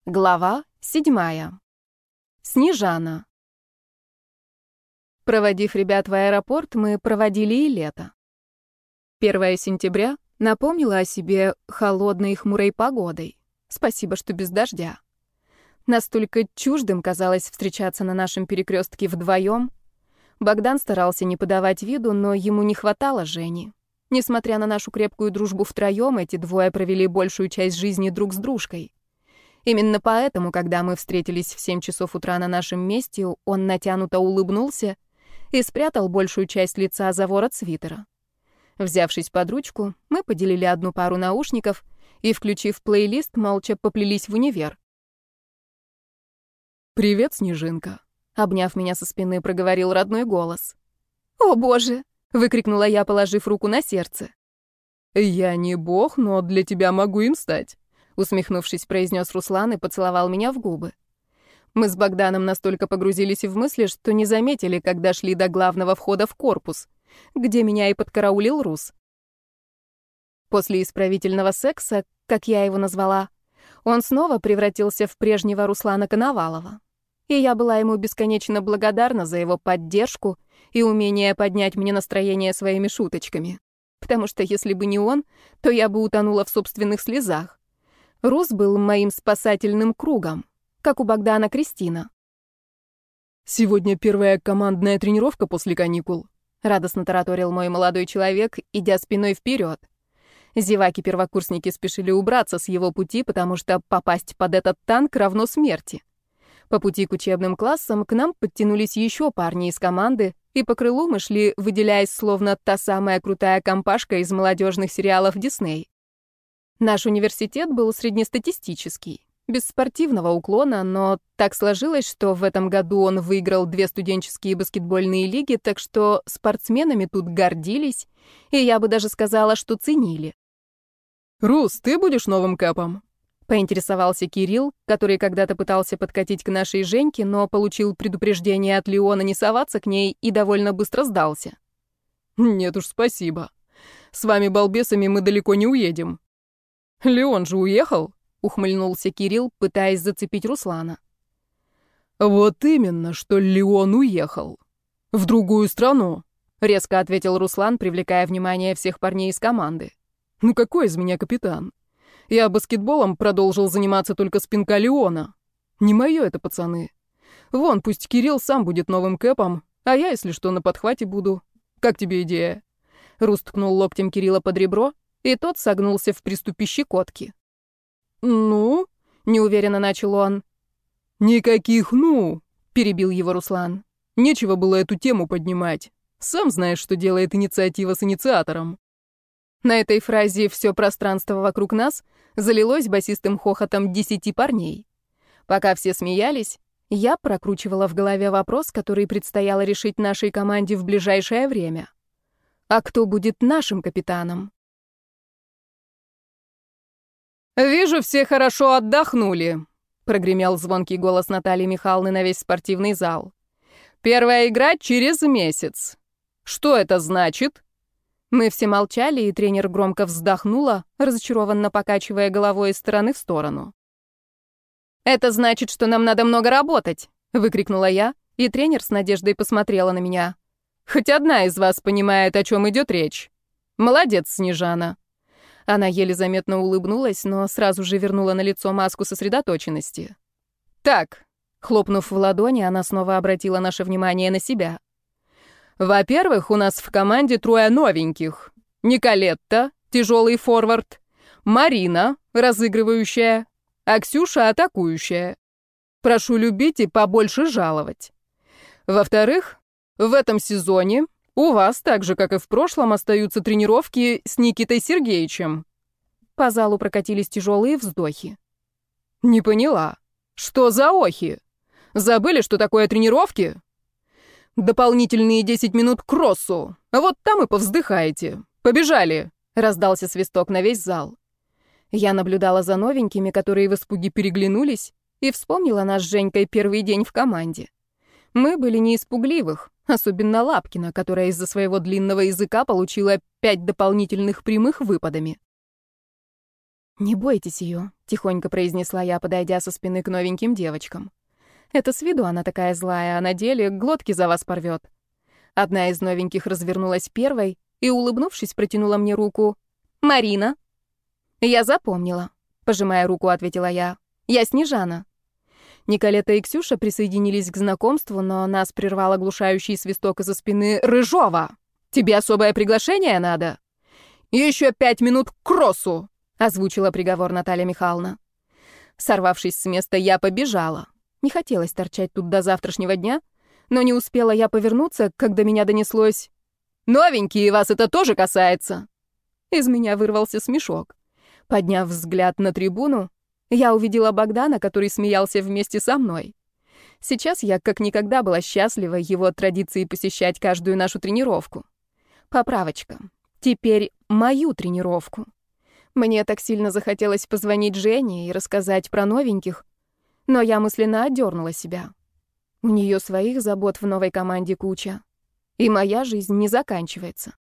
Глава 7. Снежана. Проводив ребят в аэропорт, мы проводили и лето. 1 сентября напомнила о себе холодной и хмурой погодой. Спасибо, что без дождя. Настолько чуждым казалось встречаться на нашем перекрестке вдвоем. Богдан старался не подавать виду, но ему не хватало Жени. Несмотря на нашу крепкую дружбу втроем, эти двое провели большую часть жизни друг с дружкой. Именно поэтому, когда мы встретились в 7 часов утра на нашем месте, он натянуто улыбнулся и спрятал большую часть лица за ворот свитера. Взявшись под ручку, мы поделили одну пару наушников и, включив плейлист, молча поплелись в универ. «Привет, Снежинка», — обняв меня со спины, проговорил родной голос. «О, боже!» — выкрикнула я, положив руку на сердце. «Я не бог, но для тебя могу им стать», — усмехнувшись, произнес Руслан и поцеловал меня в губы. Мы с Богданом настолько погрузились в мысли, что не заметили, когда шли до главного входа в корпус, где меня и подкараулил Рус. После исправительного секса, как я его назвала, он снова превратился в прежнего Руслана Коновалова. И я была ему бесконечно благодарна за его поддержку и умение поднять мне настроение своими шуточками. Потому что если бы не он, то я бы утонула в собственных слезах. Рус был моим спасательным кругом, как у Богдана Кристина. «Сегодня первая командная тренировка после каникул», — радостно тараторил мой молодой человек, идя спиной вперед. Зеваки-первокурсники спешили убраться с его пути, потому что попасть под этот танк равно смерти. По пути к учебным классам к нам подтянулись еще парни из команды, и по крылу мы шли, выделяясь словно та самая крутая компашка из молодежных сериалов Дисней. Наш университет был среднестатистический, без спортивного уклона, но так сложилось, что в этом году он выиграл 2 студенческие баскетбольные лиги, так что спортсменами тут гордились, и я бы даже сказала, что ценили. «Рус, ты будешь новым кэпом?» — поинтересовался Кирилл, который когда-то пытался подкатить к нашей Женьке, но получил предупреждение от Леона не соваться к ней и довольно быстро сдался. «Нет уж, спасибо. С вами, балбесами, мы далеко не уедем». «Леон же уехал?» — ухмыльнулся Кирилл, пытаясь зацепить Руслана. «Вот именно, что Леон уехал. В другую страну», — резко ответил Руслан, привлекая внимание всех парней из команды. «Ну какой из меня капитан? Я баскетболом продолжил заниматься только с пинка Леона. Не мое это, пацаны. Вон, пусть Кирилл сам будет новым кэпом, а я, если что, на подхвате буду. Как тебе идея?» Рус ткнул локтем Кирилла под ребро, и тот согнулся в приступе щекотки. «Ну?» — неуверенно начал он. «Никаких «ну», — перебил его Руслан. «Нечего было эту тему поднимать. Сам знаешь, что делает инициатива с инициатором». На этой фразе все пространство вокруг нас залилось басистым хохотом 10 парней. Пока все смеялись, я прокручивала в голове вопрос, который предстояло решить нашей команде в ближайшее время. А кто будет нашим капитаном? «Вижу, все хорошо отдохнули», — прогремел звонкий голос Натальи Михайловны на весь спортивный зал. «Первая игра через месяц. Что это значит?» Мы все молчали, и тренер громко вздохнула, разочарованно покачивая головой из стороны в сторону. «Это значит, что нам надо много работать», — выкрикнула я, и тренер с надеждой посмотрела на меня. «Хоть одна из вас понимает, о чем идет речь. Молодец, Снежана». Она еле заметно улыбнулась, но сразу же вернула на лицо маску сосредоточенности. «Так», — хлопнув в ладони, она снова обратила наше внимание на себя. «Во-первых, у нас в команде 3 новеньких. Николетта, тяжелый форвард, Марина, разыгрывающая, а Ксюша атакующая. Прошу любить и побольше жаловать. Во-вторых, в этом сезоне у вас, так же, как и в прошлом, остаются тренировки с Никитой Сергеевичем». По залу прокатились тяжелые вздохи. «Не поняла. Что за охи? Забыли, что такое тренировки? Дополнительные 10 минут к кроссу. Вот там и повздыхаете. Побежали!» — раздался свисток на весь зал. Я наблюдала за новенькими, которые в испуге переглянулись, и вспомнила наш с Женькой первый день в команде. Мы были не испугливых, особенно Лапкина, которая из-за своего длинного языка получила 5 дополнительных прямых выпадами. «Не бойтесь ее», — тихонько произнесла я, подойдя со спины к новеньким девочкам. «Это с виду она такая злая, а на деле глотки за вас порвет». Одна из новеньких развернулась первой и, улыбнувшись, протянула мне руку. «Марина». «Я запомнила», — пожимая руку, ответила я. «Я Снежана». Николета и Ксюша присоединились к знакомству, но нас прервал оглушающий свисток из-за спины Рыжова. «Тебе особое приглашение надо?» «Еще 5 минут к кроссу», — озвучила приговор Наталья Михайловна. Сорвавшись с места, я побежала. Не хотелось торчать тут до завтрашнего дня, но не успела я повернуться, когда меня донеслось: «Новенькие, вас это тоже касается!» Из меня вырвался смешок. Подняв взгляд на трибуну, я увидела Богдана, который смеялся вместе со мной. Сейчас я как никогда была счастлива его традиции посещать каждую нашу тренировку. Поправочка. Теперь мою тренировку. Мне так сильно захотелось позвонить Жене и рассказать про новеньких, но я мысленно отдернула себя. У нее своих забот в новой команде куча, и моя жизнь не заканчивается.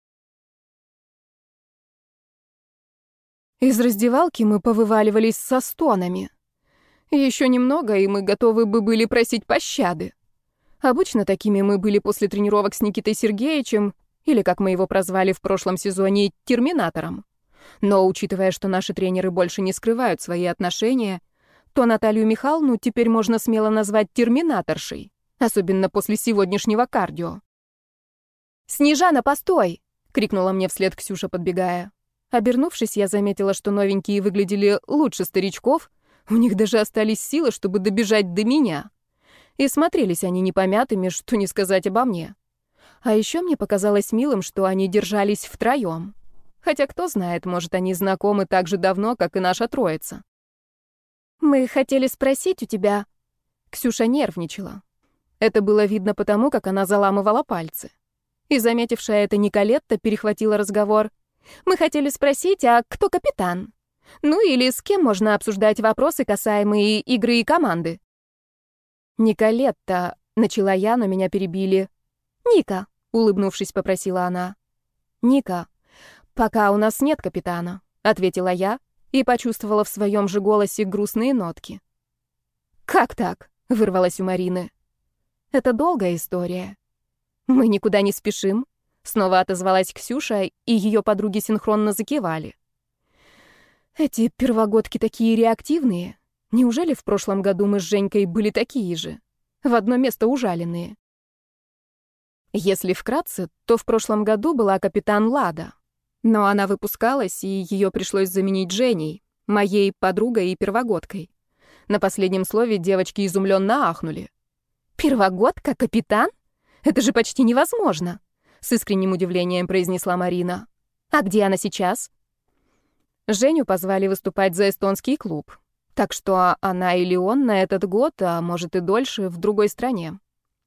Из раздевалки мы повываливались со стонами. Еще немного, и мы готовы бы были просить пощады. Обычно такими мы были после тренировок с Никитой Сергеевичем, или, как мы его прозвали в прошлом сезоне, Терминатором. Но, учитывая, что наши тренеры больше не скрывают свои отношения, то Наталью Михайловну теперь можно смело назвать терминаторшей, особенно после сегодняшнего кардио. «Снежана, постой!» — крикнула мне вслед Ксюша, подбегая. Обернувшись, я заметила, что новенькие выглядели лучше старичков, у них даже остались силы, чтобы добежать до меня. И смотрелись они не помятыми, что не сказать обо мне. А еще мне показалось милым, что они держались втроем. Хотя, кто знает, может, они знакомы так же давно, как и наша троица. «Мы хотели спросить у тебя...» Ксюша нервничала. Это было видно потому, как она заламывала пальцы. И, заметившая это, Николетта перехватила разговор. «Мы хотели спросить, а кто капитан? Ну или с кем можно обсуждать вопросы, касаемые игры и команды?» «Николетта», — начала я, но меня перебили. «Ника», — улыбнувшись, попросила она. «Ника, пока у нас нет капитана», — ответила я и почувствовала в своем же голосе грустные нотки. «Как так?» — вырвалось у Марины. «Это долгая история. Мы никуда не спешим», — снова отозвалась Ксюша, и ее подруги синхронно закивали. «Эти первогодки такие реактивные. Неужели в прошлом году мы с Женькой были такие же? В одно место ужаленные?» Если вкратце, то в прошлом году была капитан Лада. Но она выпускалась, и ее пришлось заменить Женей, моей подругой и первогодкой. На последнем слове девочки изумленно ахнули. «Первогодка, капитан? Это же почти невозможно!» С искренним удивлением произнесла Марина. «А где она сейчас?» Женю позвали выступать за эстонский клуб. Так что она или он на этот год, а может и дольше, в другой стране.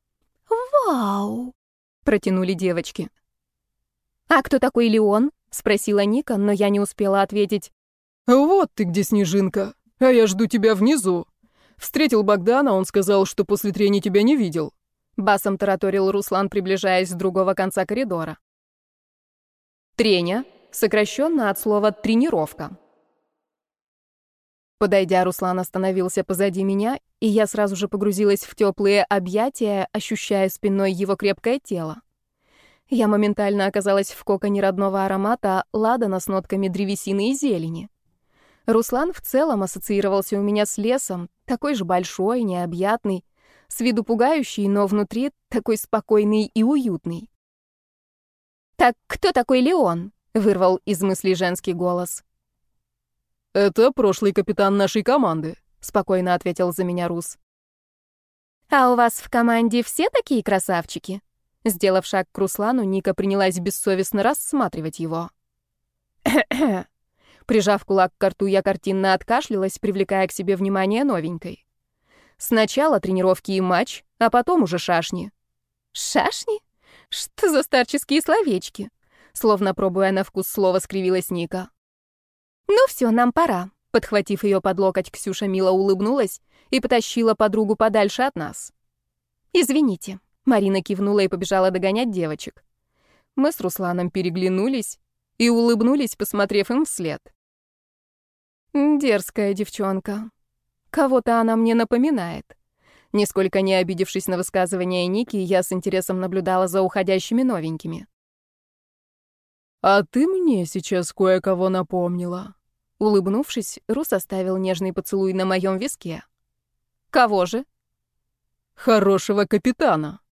«Вау!» — протянули девочки. «А кто такой Леон?» — спросила Ника, но я не успела ответить. «Вот ты где, Снежинка, а я жду тебя внизу. Встретил Богдана, он сказал, что после трени тебя не видел». Басом тараторил Руслан, приближаясь с другого конца коридора. Треня, сокращенно от слова «тренировка». Подойдя, Руслан остановился позади меня, и я сразу же погрузилась в теплые объятия, ощущая спиной его крепкое тело. Я моментально оказалась в коконе родного аромата ладана с нотками древесины и зелени. Руслан в целом ассоциировался у меня с лесом, такой же большой, необъятный, с виду пугающий, но внутри такой спокойный и уютный. «Так кто такой Леон?» — вырвал из мыслей женский голос. «Это прошлый капитан нашей команды», — спокойно ответил за меня Рус. «А у вас в команде все такие красавчики?» Сделав шаг к Руслану, Ника принялась бессовестно рассматривать его. Прижав кулак к рту, я картинно откашлялась, привлекая к себе внимание новенькой. Сначала тренировки и матч, а потом уже шашни. «Шашни? Что за старческие словечки?» Словно пробуя на вкус слова, скривилась Ника. «Ну все, нам пора», — подхватив ее под локоть, Ксюша мило улыбнулась и потащила подругу подальше от нас. «Извините», — Марина кивнула и побежала догонять девочек. Мы с Русланом переглянулись и улыбнулись, посмотрев им вслед. Дерзкая девчонка. Кого-то она мне напоминает. Нисколько не обидевшись на высказывание Ники, я с интересом наблюдала за уходящими новенькими. «А ты мне сейчас кое-кого напомнила». Улыбнувшись, Рус оставил нежный поцелуй на моем виске. «Кого же?» «Хорошего капитана».